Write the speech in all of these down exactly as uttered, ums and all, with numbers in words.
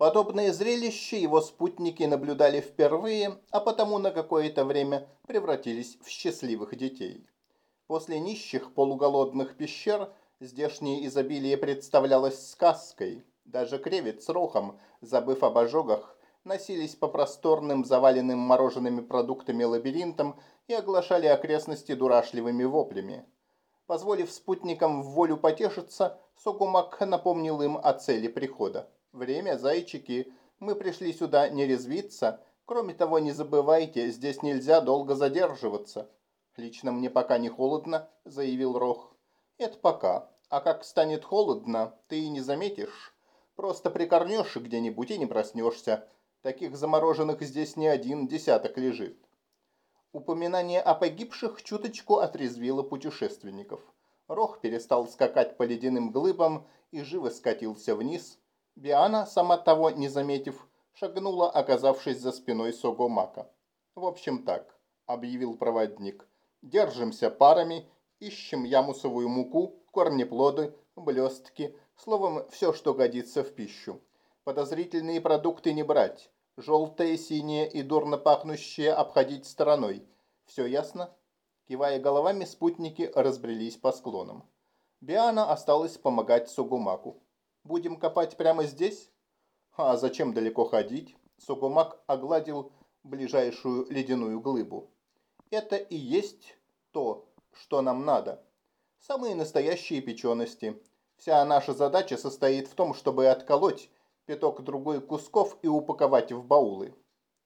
Подобное зрелище его спутники наблюдали впервые, а потому на какое-то время превратились в счастливых детей. После нищих полуголодных пещер здешнее изобилие представлялось сказкой. Даже кревет с рохом, забыв об ожогах, носились по просторным, заваленным морожеными продуктами лабиринтам и оглашали окрестности дурашливыми воплями. Позволив спутникам в волю потешиться, Согумак напомнил им о цели прихода. «Время, зайчики, мы пришли сюда не резвиться. Кроме того, не забывайте, здесь нельзя долго задерживаться». «Лично мне пока не холодно», — заявил Рох. «Это пока. А как станет холодно, ты и не заметишь. Просто прикорнешь где-нибудь и не проснешься. Таких замороженных здесь не один десяток лежит». Упоминание о погибших чуточку отрезвило путешественников. Рох перестал скакать по ледяным глыбам и живо скатился вниз. Биана, сама того не заметив, шагнула, оказавшись за спиной Согомака. «В общем так», — объявил проводник, — «держимся парами, ищем ямусовую муку, корнеплоды, блестки, словом, все, что годится в пищу. Подозрительные продукты не брать, желтое, синее и дурно пахнущее обходить стороной. Все ясно?» Кивая головами, спутники разбрелись по склонам. Биана осталась помогать Сугумаку. «Будем копать прямо здесь?» «А зачем далеко ходить?» Сугумак огладил ближайшую ледяную глыбу. «Это и есть то, что нам надо. Самые настоящие печености. Вся наша задача состоит в том, чтобы отколоть пяток-другой кусков и упаковать в баулы».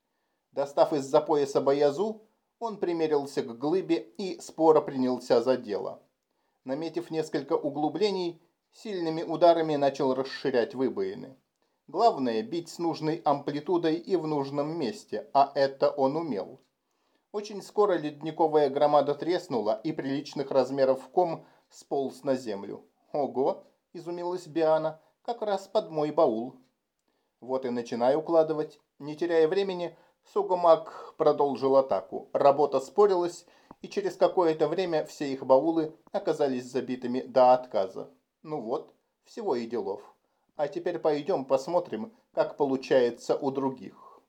Достав из-за пояса баязу, он примерился к глыбе и споро принялся за дело. Наметив несколько углублений, сильными ударами начал расширять выбоины. Главное – бить с нужной амплитудой и в нужном месте, а это он умел. Очень скоро ледниковая громада треснула, и приличных размеров ком сполз на землю. «Ого!» – изумилась Биана. «Как раз под мой баул». «Вот и начинай укладывать». Не теряя времени, Сугумак продолжил атаку. Работа спорилась, и через какое-то время все их баулы оказались забитыми до отказа. Ну вот, всего и делов. А теперь пойдем посмотрим, как получается у других.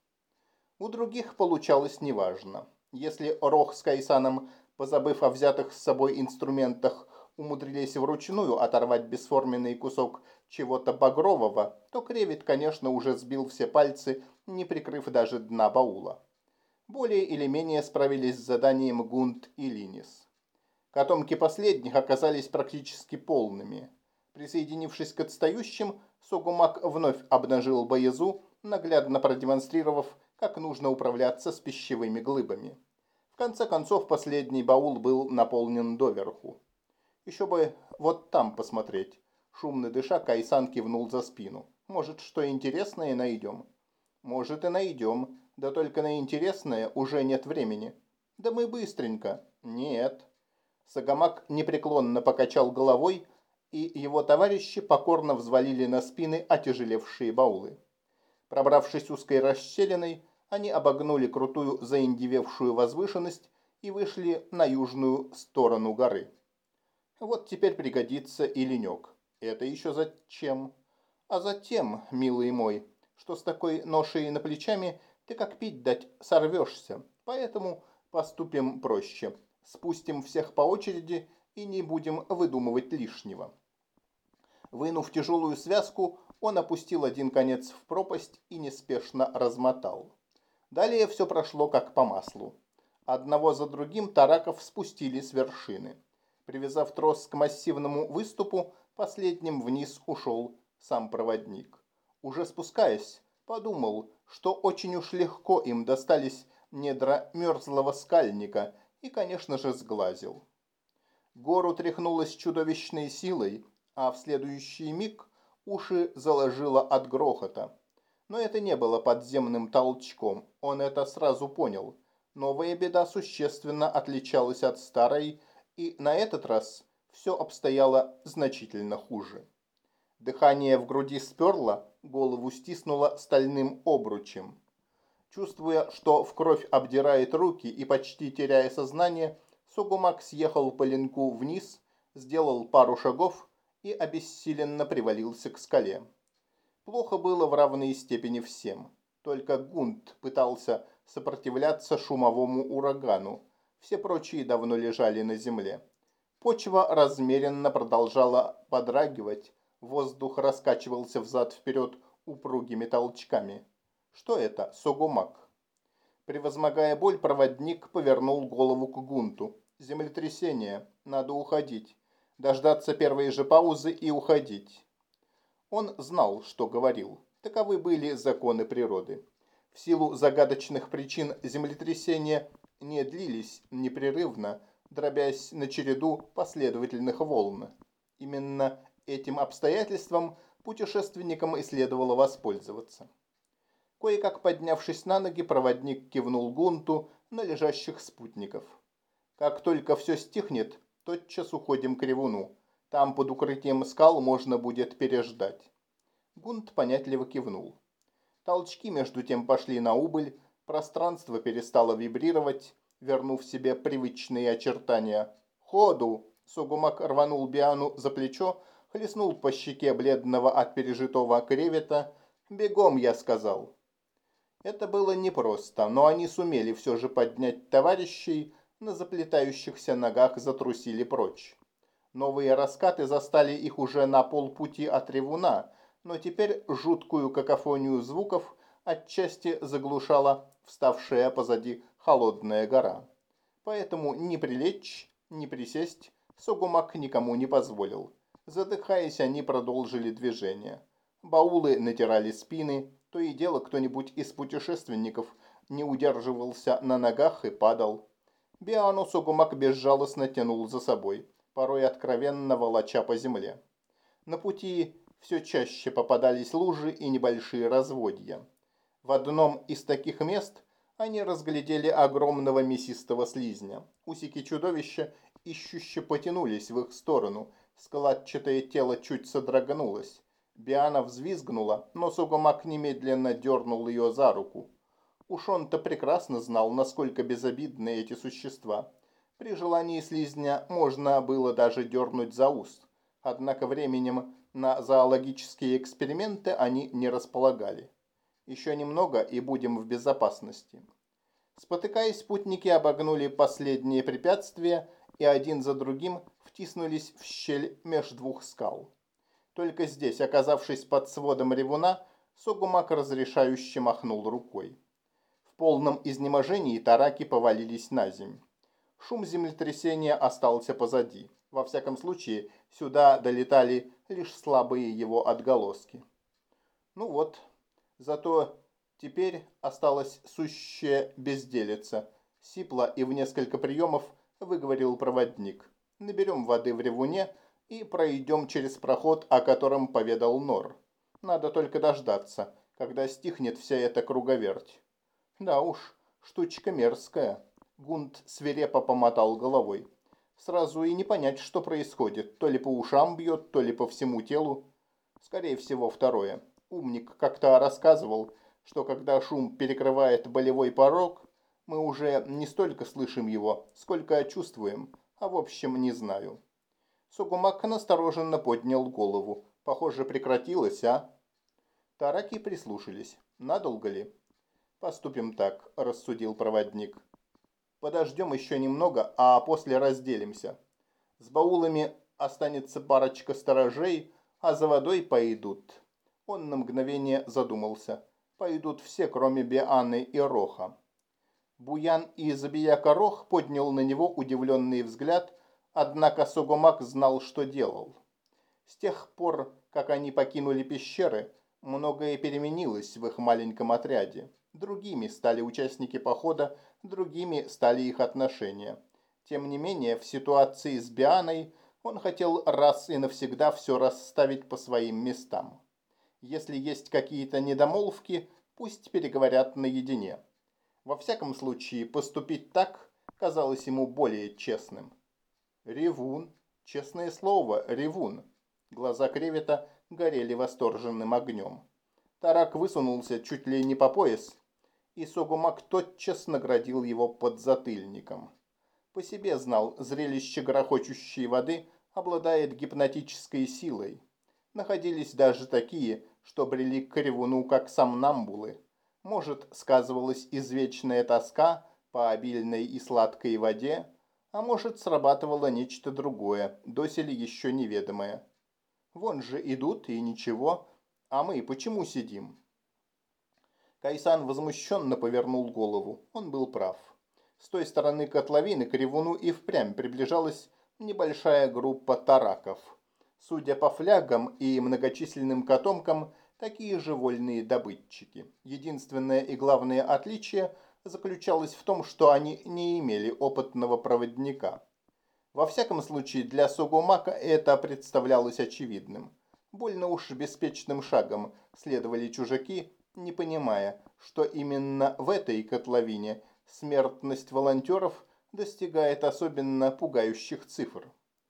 У других получалось неважно. Если Рох с Кайсаном, позабыв о взятых с собой инструментах, умудрились вручную оторвать бесформенный кусок чего-то багрового, то Кревит, конечно, уже сбил все пальцы, не прикрыв даже дна баула. Более или менее справились с заданием Гунт и Линис. Котомки последних оказались практически полными. Присоединившись к отстающим, Сугумак вновь обнажил баязу, наглядно продемонстрировав, как нужно управляться с пищевыми глыбами. В конце концов, последний баул был наполнен доверху. «Еще бы вот там посмотреть». Шумно дыша, Кайсан кивнул за спину. «Может, что интересное найдем?» «Может, и найдем. Да только на интересное уже нет времени». «Да мы быстренько». «Нет». Сагамак непреклонно покачал головой, и его товарищи покорно взвалили на спины отяжелевшие баулы. Пробравшись узкой расщелиной, они обогнули крутую заиндевевшую возвышенность и вышли на южную сторону горы. Вот теперь пригодится и ленек. Это еще зачем? А затем, милый мой, что с такой ношей на плечами ты как пить дать сорвешься. Поэтому поступим проще. Спустим всех по очереди и не будем выдумывать лишнего. Вынув тяжелую связку, он опустил один конец в пропасть и неспешно размотал. Далее все прошло как по маслу. Одного за другим тараков спустили с вершины. Привязав трос к массивному выступу, последним вниз ушел сам проводник. Уже спускаясь, подумал, что очень уж легко им достались недра мерзлого скальника, и, конечно же, сглазил. Гору тряхнуло с чудовищной силой, а в следующий миг уши заложило от грохота. Но это не было подземным толчком, он это сразу понял. Новая беда существенно отличалась от старой, и на этот раз все обстояло значительно хуже. Дыхание в груди сперло, голову стиснуло стальным обручем. Чувствуя, что в кровь обдирает руки и почти теряя сознание, Сугумак съехал по линку вниз, сделал пару шагов и обессиленно привалился к скале. Плохо было в равной степени всем. Только Гунт пытался сопротивляться шумовому урагану. Все прочие давно лежали на земле. Почва размеренно продолжала подрагивать. Воздух раскачивался взад-вперед упругими толчками. Что это, Согумак? Превозмогая боль, проводник повернул голову к Гунту. Землетрясение. Надо уходить. Дождаться первой же паузы и уходить. Он знал, что говорил. Таковы были законы природы. В силу загадочных причин землетрясения не длились непрерывно, дробясь на череду последовательных волн. Именно этим обстоятельством путешественникам и следовало воспользоваться. Кое-как поднявшись на ноги, проводник кивнул Гунту на лежащих спутников. «Как только все стихнет, тотчас уходим к ревуну. Там под укрытием скал можно будет переждать». Гунт понятливо кивнул. Толчки между тем пошли на убыль, пространство перестало вибрировать, вернув себе привычные очертания. «Ходу!» — Согумак рванул Биану за плечо, хлестнул по щеке бледного от пережитого кревета. «Бегом!» — я сказал. Это было непросто, но они сумели все же поднять товарищей, на заплетающихся ногах затрусили прочь. Новые раскаты застали их уже на полпути от ревуна, но теперь жуткую какофонию звуков отчасти заглушала вставшая позади холодная гора. Поэтому ни прилечь, ни присесть Согумак никому не позволил. Задыхаясь, они продолжили движение. Баулы натирали спины, то и дело кто-нибудь из путешественников не удерживался на ногах и падал. Биану Согумак безжалостно тянул за собой, порой откровенно волоча по земле. На пути все чаще попадались лужи и небольшие разводья. В одном из таких мест они разглядели огромного мясистого слизня. Усики чудовища ищуще потянулись в их сторону, складчатое тело чуть содрогнулось. Биана взвизгнула, но Согумак немедленно дернул ее за руку. Уж он-то прекрасно знал, насколько безобидны эти существа. При желании слизня можно было даже дернуть за ус. Однако временем на зоологические эксперименты они не располагали. Еще немного и будем в безопасности. Спотыкаясь, спутники обогнули последние препятствия и один за другим втиснулись в щель меж двух скал. Только здесь, оказавшись под сводом ревуна, Согумак разрешающе махнул рукой. В полном изнеможении тараки повалились на земь. Шум землетрясения остался позади. Во всяком случае, сюда долетали лишь слабые его отголоски. Ну вот, зато теперь осталась сущая безделица. Сипло и в несколько приемов выговорил проводник. Наберем воды в ревуне и пройдем через проход, о котором поведал Нор. Надо только дождаться, когда стихнет вся эта круговерть. Да уж, штучка мерзкая. Гунт свирепо помотал головой. Сразу и не понять, что происходит. То ли по ушам бьет, то ли по всему телу. Скорее всего, второе. Умник как-то рассказывал, что когда шум перекрывает болевой порог, мы уже не столько слышим его, сколько чувствуем, а в общем не знаю. Согумак настороженно поднял голову. Похоже, прекратилось, а? Тараки прислушались. Надолго ли? Поступим так, рассудил проводник. Подождем еще немного, а после разделимся. С баулами останется парочка сторожей, а за водой пойдут. Он на мгновение задумался. Пойдут все, кроме Бианы и Роха. Буян и Забияка Рох поднял на него удивленный взгляд, однако Согумак знал, что делал. С тех пор, как они покинули пещеры, многое переменилось в их маленьком отряде. Другими стали участники похода, другими стали их отношения. Тем не менее, в ситуации с Бианой он хотел раз и навсегда все расставить по своим местам. Если есть какие-то недомолвки, пусть переговорят наедине. Во всяком случае, поступить так казалось ему более честным. Ревун, честное слово, ревун. Глаза кревета горели восторженным огнем. Тарак высунулся чуть ли не по пояс, и Согумак тотчас наградил его подзатыльником. По себе знал, зрелище грохочущей воды обладает гипнотической силой. Находились даже такие, что брели к ревуну как сомнамбулы. Может, сказывалась извечная тоска по обильной и сладкой воде, а может, срабатывало нечто другое, доселе еще неведомое. Вон же идут и ничего, а мы почему сидим? Кайсан возмущенно повернул голову. Он был прав. С той стороны котловины к ревуну и впрямь приближалась небольшая группа тараков. Судя по флягам и многочисленным котомкам, такие же вольные добытчики. Единственное и главное отличие заключалось в том, что они не имели опытного проводника. Во всяком случае, для Согумака это представлялось очевидным. Больно уж беспечным шагом следовали чужаки, не понимая, что именно в этой котловине смертность волонтеров достигает особенно пугающих цифр.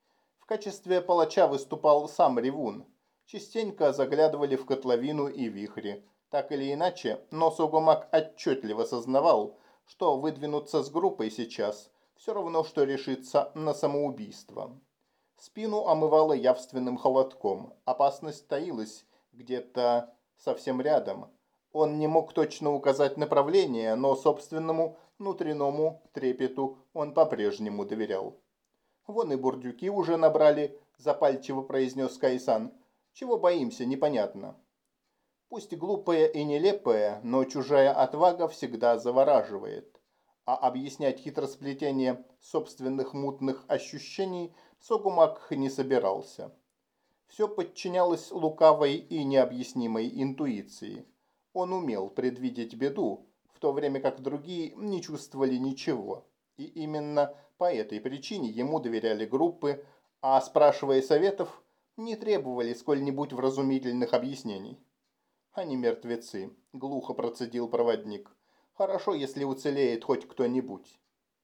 В качестве палача выступал сам ревун. Частенько заглядывали в котловину и вихри. Так или иначе, но Согумак отчетливо сознавал, что выдвинуться с группой сейчас все равно, что решиться на самоубийство. Спину омывало явственным холодком. Опасность таилась где-то совсем рядом. Он не мог точно указать направление, но собственному внутреннему трепету он по-прежнему доверял. «Вон и бурдюки уже набрали», – запальчиво произнес Кайсан. «Чего боимся, непонятно». Пусть глупая и нелепая, но чужая отвага всегда завораживает. А объяснять хитросплетение собственных мутных ощущений Согумак не собирался. Все подчинялось лукавой и необъяснимой интуиции. Он умел предвидеть беду, в то время как другие не чувствовали ничего. И именно по этой причине ему доверяли группы, а, спрашивая советов, не требовали сколь-нибудь вразумительных объяснений. «Они мертвецы», — глухо процедил проводник. «Хорошо, если уцелеет хоть кто-нибудь».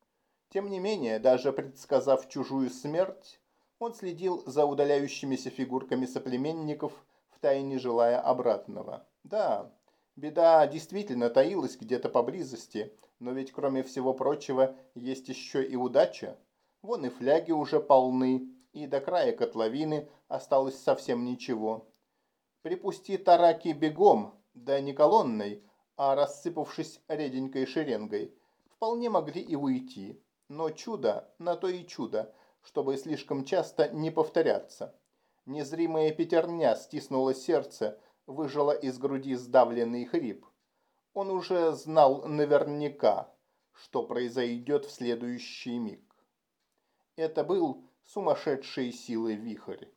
Тем не менее, даже предсказав чужую смерть, он следил за удаляющимися фигурками соплеменников, втайне желая обратного. Да, беда действительно таилась где-то поблизости, но ведь кроме всего прочего есть еще и удача. Вон и фляги уже полны, и до края котловины осталось совсем ничего. Припусти тараки бегом, да не колонной, а рассыпавшись реденькой шеренгой, вполне могли и уйти. Но чудо, на то и чудо, чтобы слишком часто не повторяться. Незримая пятерня стиснула сердце, выжила из груди сдавленный хрип. Он уже знал наверняка, что произойдет в следующий миг. Это был сумасшедшей силы вихрь.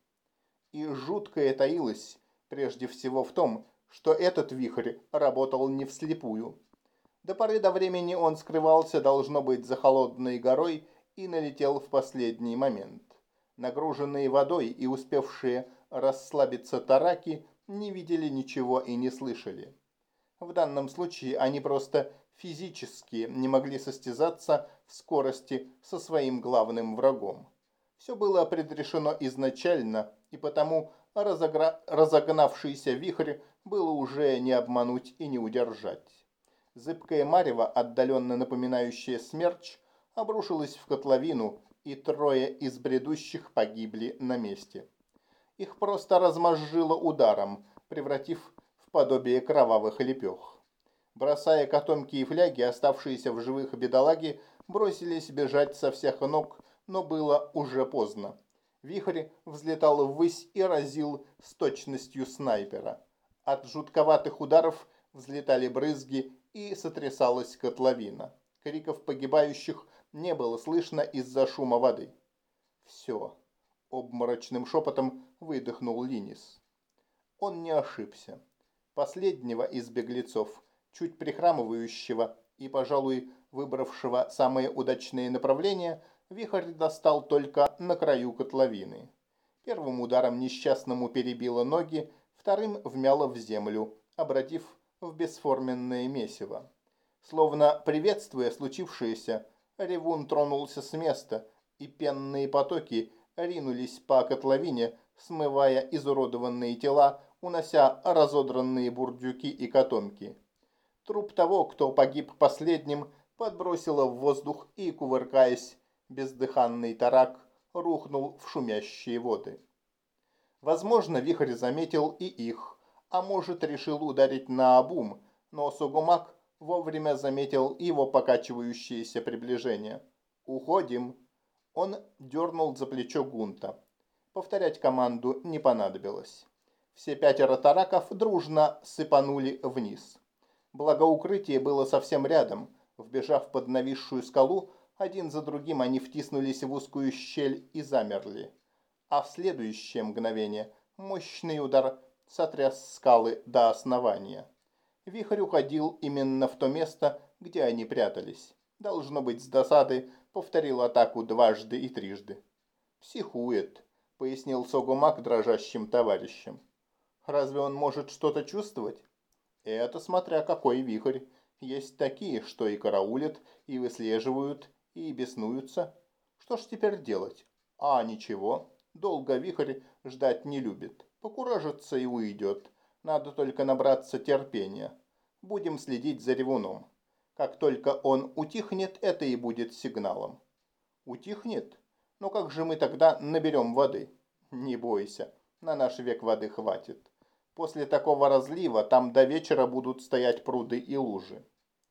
И жуткое таилось прежде всего в том, что этот вихрь работал не вслепую. До поры до времени он скрывался, должно быть, за холодной горой и налетел в последний момент. Нагруженные водой и успевшие расслабиться тараки не видели ничего и не слышали. В данном случае они просто физически не могли состязаться в скорости со своим главным врагом. Все было предрешено изначально, и потому разогра... разогнавшийся вихрь было уже не обмануть и не удержать. Зыбкое марево, отдаленно напоминающее смерч, обрушилось в котловину, и трое из бредущих погибли на месте. Их просто размозжило ударом, превратив в подобие кровавых лепех. Бросая котомки и фляги, оставшиеся в живых бедолаги бросились бежать со всех ног, но было уже поздно. Вихрь взлетал ввысь и разил с точностью снайпера. От жутковатых ударов взлетали брызги, и сотрясалась котловина. Криков погибающих не было слышно из-за шума воды. «Все», — обморочным шепотом выдохнул Линис. Он не ошибся. Последнего из беглецов, чуть прихрамывающего и, пожалуй, выбравшего самое удачное направление, вихрь достал только на краю котловины. Первым ударом несчастному перебило ноги, вторым вмяло в землю, обратив в бесформенное месиво. Словно приветствуя случившееся, ревун тронулся с места, и пенные потоки ринулись по котловине, смывая изуродованные тела, унося разодранные бурдюки и котомки. Труп того, кто погиб последним, подбросило в воздух и, кувыркаясь, бездыханный тарак рухнул в шумящие воды. Возможно, вихрь заметил и их, а может, решил ударить наобум, но Согумак вовремя заметил его покачивающееся приближение. «Уходим!» Он дернул за плечо Гунта. Повторять команду не понадобилось. Все пятеро тараков дружно сыпанули вниз. Благо укрытие было совсем рядом. Вбежав под нависшую скалу, один за другим они втиснулись в узкую щель и замерли. А в следующее мгновение мощный удар сотряс скалы до основания. Вихрь уходил именно в то место, где они прятались. Должно быть, с досады повторил атаку дважды и трижды. «Психует», — пояснил Согумак дрожащим товарищам. «Разве он может что-то чувствовать?» «Это смотря какой вихрь. Есть такие, что и караулят, и выслеживают, и беснуются. Что ж теперь делать? А ничего, долго вихрь ждать не любит. Покуражится и уйдет. Надо только набраться терпения. Будем следить за ревуном. Как только он утихнет, это и будет сигналом». «Утихнет? Но как же мы тогда наберем воды?» «Не бойся, на наш век воды хватит. После такого разлива там до вечера будут стоять пруды и лужи».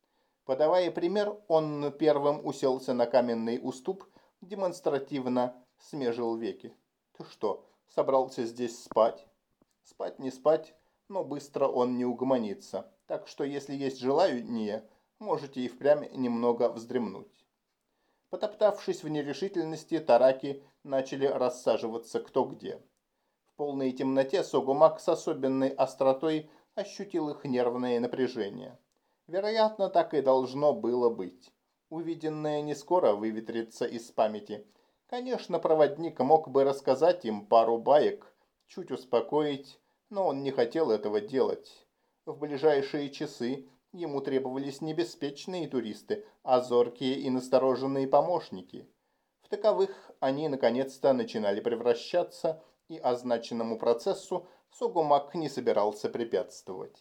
Подавая пример, он первым уселся на каменный уступ, демонстративно смежил веки. «Ты что, собрался здесь спать?» «Спать не спать, но быстро он не угомонится. Так что, если есть желание, можете и впрямь немного вздремнуть». Потоптавшись в нерешительности, тараки начали рассаживаться кто где. В полной темноте Согумак с особенной остротой ощутил их нервное напряжение. Вероятно, так и должно было быть. Увиденное не скоро выветрится из памяти. Конечно, проводник мог бы рассказать им пару баек, чуть успокоить, но он не хотел этого делать. В ближайшие часы ему требовались не беспечные туристы, а зоркие и настороженные помощники. В таковых они наконец-то начинали превращаться, и означенному процессу Согумак не собирался препятствовать.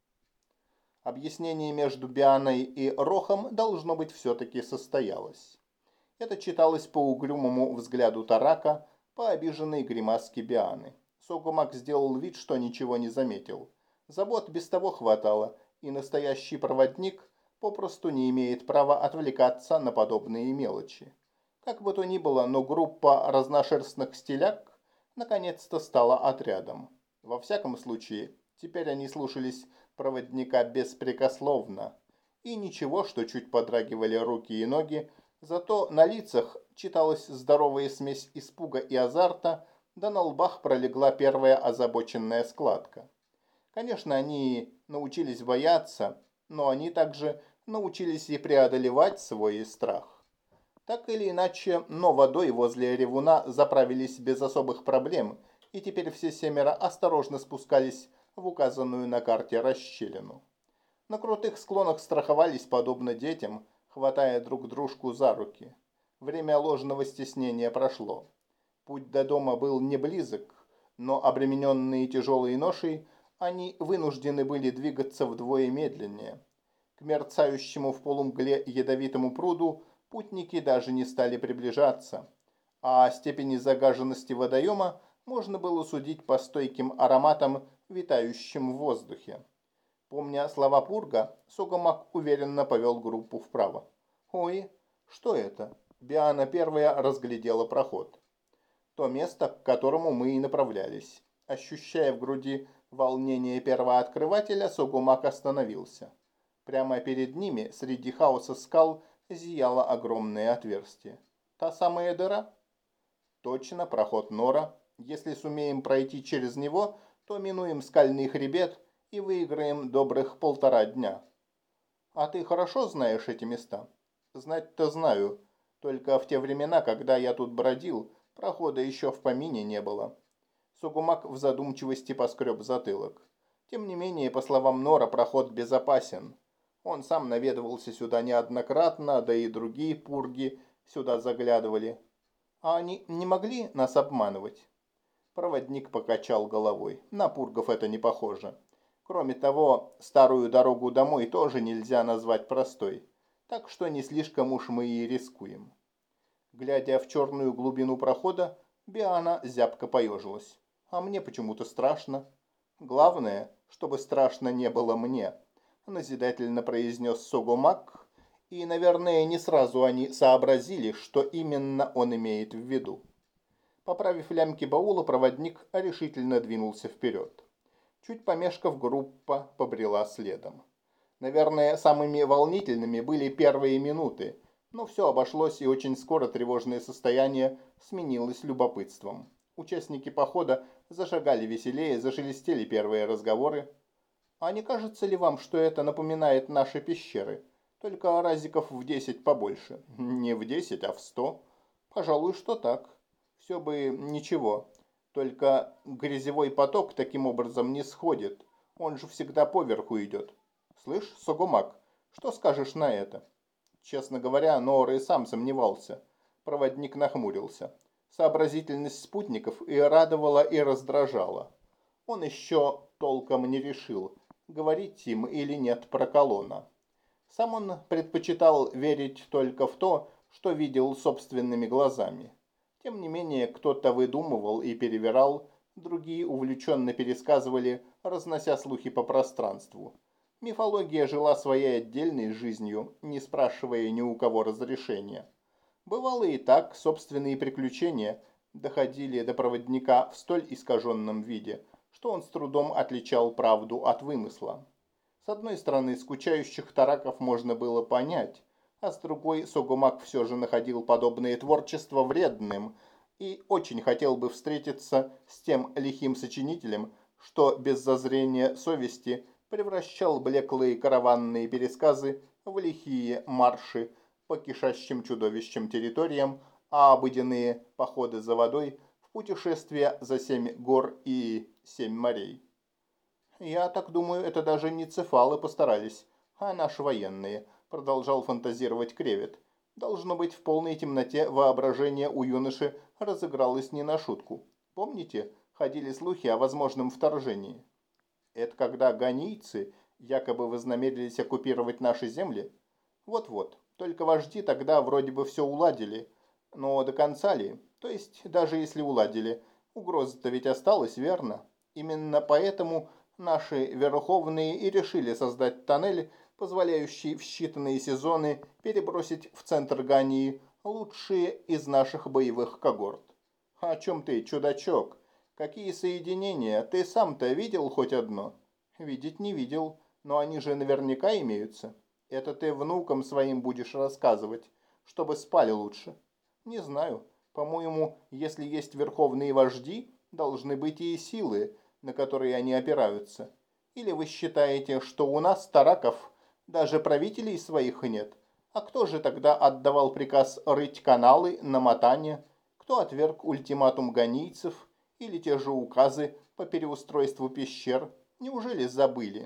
Объяснение между Бианой и Рохом должно быть все-таки состоялось. Это читалось по угрюмому взгляду Тарака, по обиженной гримаске Бианы. Согумак сделал вид, что ничего не заметил. Забот без того хватало, и настоящий проводник попросту не имеет права отвлекаться на подобные мелочи. Как бы то ни было, но группа разношерстных стиляк наконец-то стала отрядом. Во всяком случае, теперь они слушались проводника беспрекословно. И ничего, что чуть подрагивали руки и ноги, зато на лицах читалась здоровая смесь испуга и азарта, да на лбах пролегла первая озабоченная складка. Конечно, они научились бояться, но они также научились и преодолевать свой страх. Так или иначе, но водой возле ревуна заправились без особых проблем, и теперь все семеро осторожно спускались в указанную на карте расщелину. На крутых склонах страховались подобно детям, хватая друг дружку за руки. Время ложного стеснения прошло. Путь до дома был не близок, но обремененные тяжелой ношей, они вынуждены были двигаться вдвое медленнее. К мерцающему в полумгле ядовитому пруду путники даже не стали приближаться, а о степени загаженности водоема можно было судить по стойким ароматам, витающим в воздухе. Помня слова Пурга, Согумак уверенно повел группу вправо. «Ой, что это?» Биана первая разглядела проход. То место, к которому мы и направлялись. Ощущая в груди волнение первооткрывателя, Согумак остановился. Прямо перед ними, среди хаоса скал, зияло огромное отверстие. Та самая дыра? Точно, проход Нора. Если сумеем пройти через него, то минуем скальный хребет и выиграем добрых полтора дня. А ты хорошо знаешь эти места? Знать-то знаю. Только в те времена, когда я тут бродил, прохода еще в помине не было. Согумак в задумчивости поскреб затылок. Тем не менее, по словам Нора, проход безопасен. Он сам наведывался сюда неоднократно, да и другие пурги сюда заглядывали. А они не могли нас обманывать? Проводник покачал головой. На пургов это не похоже. Кроме того, старую дорогу домой тоже нельзя назвать простой. Так что не слишком уж мы и рискуем. Глядя в черную глубину прохода, Биана зябко поежилась. А мне почему-то страшно. Главное, чтобы страшно не было мне», — назидательно произнес Согумак, и, наверное, не сразу они сообразили, что именно он имеет в виду. Поправив лямки баула, проводник решительно двинулся вперед. Чуть помешков, группа побрела следом. Наверное, самыми волнительными были первые минуты, но все обошлось, и очень скоро тревожное состояние сменилось любопытством. Участники похода зашагали веселее, зашелестели первые разговоры. «А не кажется ли вам, что это напоминает наши пещеры? Только разиков в десять побольше». «Не в десять, а в сто». «Пожалуй, что так. Все бы ничего. Только грязевой поток таким образом не сходит. Он же всегда поверху идет. Слышь, Согумак, что скажешь на это?» Честно говоря, Ноор и сам сомневался. Проводник нахмурился. Сообразительность спутников и радовала, и раздражала. Он еще толком не решил, говорить им или нет про Колона. Сам он предпочитал верить только в то, что видел собственными глазами. Тем не менее, кто-то выдумывал и перевирал, другие увлеченно пересказывали, разнося слухи по пространству. Мифология жила своей отдельной жизнью, не спрашивая ни у кого разрешения. Бывало и так, собственные приключения доходили до проводника в столь искаженном виде, что он с трудом отличал правду от вымысла. С одной стороны, скучающих тараков можно было понять, а с другой Согумак все же находил подобное творчество вредным и очень хотел бы встретиться с тем лихим сочинителем, что без зазрения совести превращал блеклые караванные пересказы в лихие марши по кишащим чудовищем территориям, а обыденные походы за водой в путешествия за семь гор и семь морей. «Я так думаю, это даже не цефалы постарались, а наши военные», — продолжал фантазировать Кревет. Должно быть, в полной темноте воображение у юноши разыгралось не на шутку. Помните, ходили слухи о возможном вторжении? Это когда ганийцы якобы вознамерились оккупировать наши земли? Вот-вот, только вожди тогда вроде бы все уладили. Но до конца ли? То есть, даже если уладили, угроза-то ведь осталась, верно? Именно поэтому наши верховные и решили создать тоннель, позволяющий в считанные сезоны перебросить в центр Гании лучшие из наших боевых когорт. О чем ты, чудачок? Какие соединения? Ты сам-то видел хоть одно? Видеть не видел, но они же наверняка имеются. Это ты внукам своим будешь рассказывать, чтобы спали лучше. Не знаю. По-моему, если есть верховные вожди, должны быть и силы, на которые они опираются. Или вы считаете, что у нас, тараков, даже правителей своих нет? А кто же тогда отдавал приказ рыть каналы на Матане? Кто отверг ультиматум ганийцев или те же указы по переустройству пещер? Неужели забыли?